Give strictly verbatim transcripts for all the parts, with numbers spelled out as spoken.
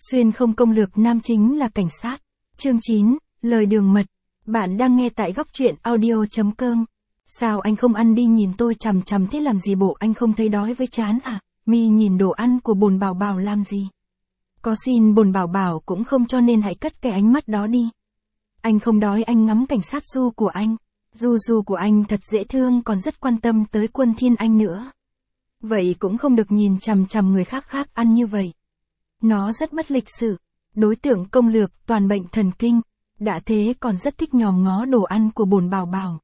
Xuyên không công lược nam chính là cảnh sát. Chương chín, lời đường mật. Bạn đang nghe tại góc truyện audio.com. Sao anh không ăn đi, nhìn tôi chằm chằm thế làm gì, bộ anh không thấy đói với chán à? Mi nhìn đồ ăn của bồn bảo bảo làm gì? Có xin bồn bảo bảo cũng không cho nên hãy cất cái ánh mắt đó đi. Anh không đói, anh ngắm cảnh sát Du của anh. Du Du của anh thật dễ thương, còn rất quan tâm tới Quân Thiên Anh nữa. Vậy cũng không được nhìn chằm chằm người khác khác ăn như vậy. Nó rất bất lịch sự. Đối tượng công lược, toàn bệnh thần kinh. Đã thế còn rất thích nhòm ngó đồ ăn của bồn bảo bảo.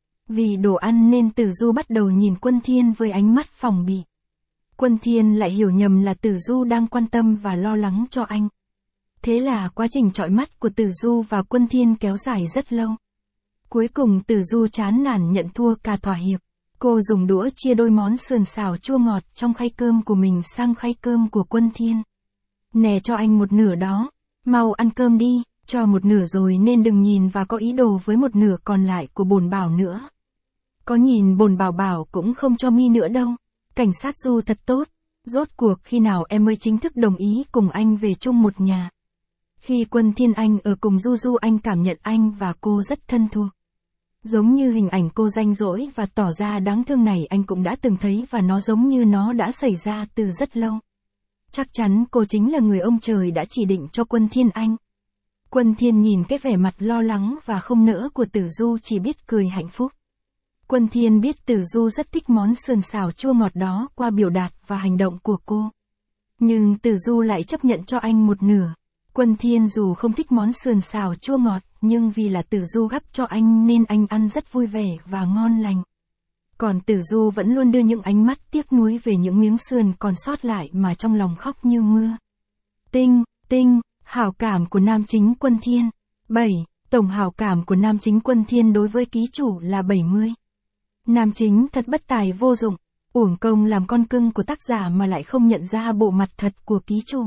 Vì đồ ăn nên Tử Du bắt đầu nhìn Quân Thiên với ánh mắt phòng bị. Quân Thiên lại hiểu nhầm là Tử Du đang quan tâm và lo lắng cho anh. Thế là quá trình chọi mắt của Tử Du và Quân Thiên kéo dài rất lâu. Cuối cùng Tử Du chán nản nhận thua cả thỏa hiệp. Cô dùng đũa chia đôi món sườn xào chua ngọt trong khay cơm của mình sang khay cơm của Quân Thiên. Nè, cho anh một nửa đó, mau ăn cơm đi, cho một nửa rồi nên đừng nhìn và có ý đồ với một nửa còn lại của bồn bảo nữa. Có nhìn bồn bảo bảo cũng không cho Mi nữa đâu. Cảnh sát Du thật tốt, rốt cuộc khi nào em mới chính thức đồng ý cùng anh về chung một nhà. Khi Quân Thiên Anh ở cùng Du Du, anh cảm nhận anh và cô rất thân thuộc. Giống như hình ảnh cô ranh rỗi và tỏ ra đáng thương này anh cũng đã từng thấy, và nó giống như nó đã xảy ra từ rất lâu. Chắc chắn cô chính là người ông trời đã chỉ định cho Quân Thiên Anh. Quân Thiên nhìn cái vẻ mặt lo lắng và không nỡ của Tử Du chỉ biết cười hạnh phúc. Quân Thiên biết Tử Du rất thích món sườn xào chua ngọt đó qua biểu đạt và hành động của cô. Nhưng Tử Du lại chấp nhận cho anh một nửa. Quân Thiên dù không thích món sườn xào chua ngọt, nhưng vì là Tử Du gắp cho anh nên anh ăn rất vui vẻ và ngon lành. Còn Tử Du vẫn luôn đưa những ánh mắt tiếc nuối về những miếng sườn còn sót lại mà trong lòng khóc như mưa. Tinh, tinh, hảo cảm của nam chính Quân Thiên. bảy. Tổng hảo cảm của nam chính Quân Thiên đối với ký chủ là bảy mươi. Nam chính thật bất tài vô dụng, uổng công làm con cưng của tác giả mà lại không nhận ra bộ mặt thật của ký chủ.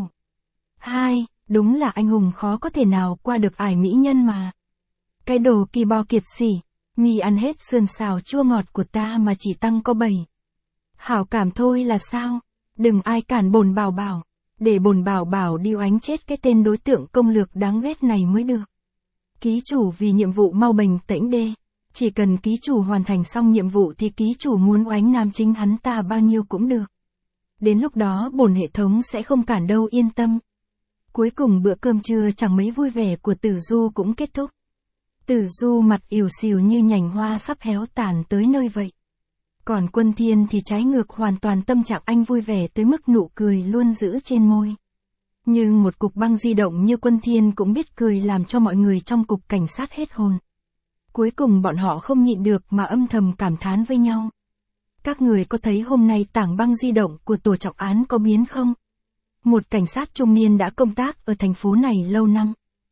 hai. Đúng là anh hùng khó có thể nào qua được ải mỹ nhân mà. Cái đồ kỳ bò kiệt sỉ, Mi ăn hết sườn xào chua ngọt của ta mà chỉ tăng có bảy. Hảo cảm thôi là sao? Đừng ai cản bồn bảo bảo, để bồn bảo bảo đi oánh chết cái tên đối tượng công lược đáng ghét này mới được. Ký chủ vì nhiệm vụ mau bình tĩnh đê. Chỉ cần ký chủ hoàn thành xong nhiệm vụ thì ký chủ muốn oánh nam chính hắn ta bao nhiêu cũng được. Đến lúc đó bồn hệ thống sẽ không cản đâu, yên tâm. Cuối cùng bữa cơm trưa chẳng mấy vui vẻ của Tử Du cũng kết thúc. Tử Du mặt ỉu xìu như nhành hoa sắp héo tàn tới nơi vậy. Còn Quân Thiên thì trái ngược hoàn toàn, tâm trạng anh vui vẻ tới mức nụ cười luôn giữ trên môi. Nhưng một cục băng di động như Quân Thiên cũng biết cười làm cho mọi người trong cục cảnh sát hết hồn. Cuối cùng bọn họ không nhịn được mà âm thầm cảm thán với nhau. Các người có thấy hôm nay tảng băng di động của tổ trọng án có biến không? Một cảnh sát trung niên đã công tác ở thành phố này lâu năm.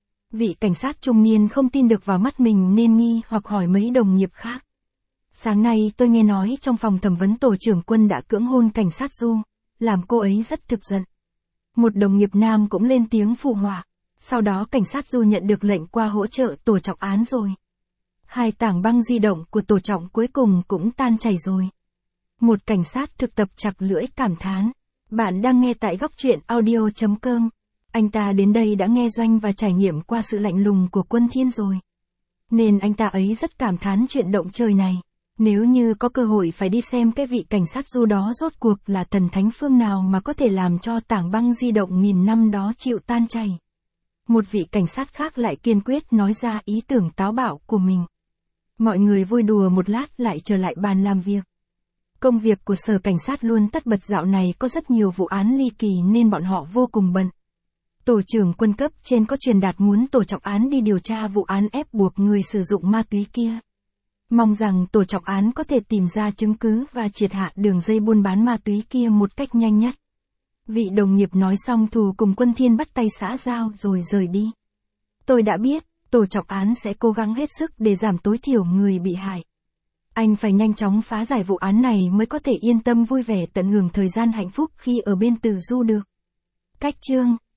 Vị cảnh sát trung niên không tin được vào mắt mình nên nghi hoặc hỏi mấy đồng nghiệp khác. Sáng nay tôi nghe nói trong phòng thẩm vấn tổ trưởng Quân đã cưỡng hôn cảnh sát Du, làm cô ấy rất thực giận. Một đồng nghiệp nam cũng lên tiếng phụ họa. Sau đó cảnh sát Du nhận được lệnh qua hỗ trợ tổ trọng án rồi. Hai tảng băng di động của tổ trọng cuối cùng cũng tan chảy rồi. Một cảnh sát thực tập chặt lưỡi cảm thán. Bạn đang nghe tại góc truyện audio.com. Anh ta đến đây đã nghe doanh và trải nghiệm qua sự lạnh lùng của Quân Thiên rồi. Nên anh ta ấy rất cảm thán chuyện động trời này. Nếu như có cơ hội phải đi xem cái vị cảnh sát Du đó rốt cuộc là thần thánh phương nào mà có thể làm cho tảng băng di động nghìn năm đó chịu tan chảy. Một vị cảnh sát khác lại kiên quyết nói ra ý tưởng táo bạo của mình. Mọi người vui đùa một lát lại trở lại bàn làm việc. Công việc của sở cảnh sát luôn tất bật, dạo này có rất nhiều vụ án ly kỳ nên bọn họ vô cùng bận. Tổ trưởng Quân cấp trên có truyền đạt muốn tổ trọng án đi điều tra vụ án ép buộc người sử dụng ma túy kia. Mong rằng tổ trọng án có thể tìm ra chứng cứ và triệt hạ đường dây buôn bán ma túy kia một cách nhanh nhất. Vị đồng nghiệp nói xong thù cùng Quân Thiên bắt tay xã giao rồi rời đi. Tôi đã biết, tổ trọng án sẽ cố gắng hết sức để giảm tối thiểu người bị hại. Anh phải nhanh chóng phá giải vụ án này mới có thể yên tâm vui vẻ tận hưởng thời gian hạnh phúc khi ở bên Tử Du được. Cách chương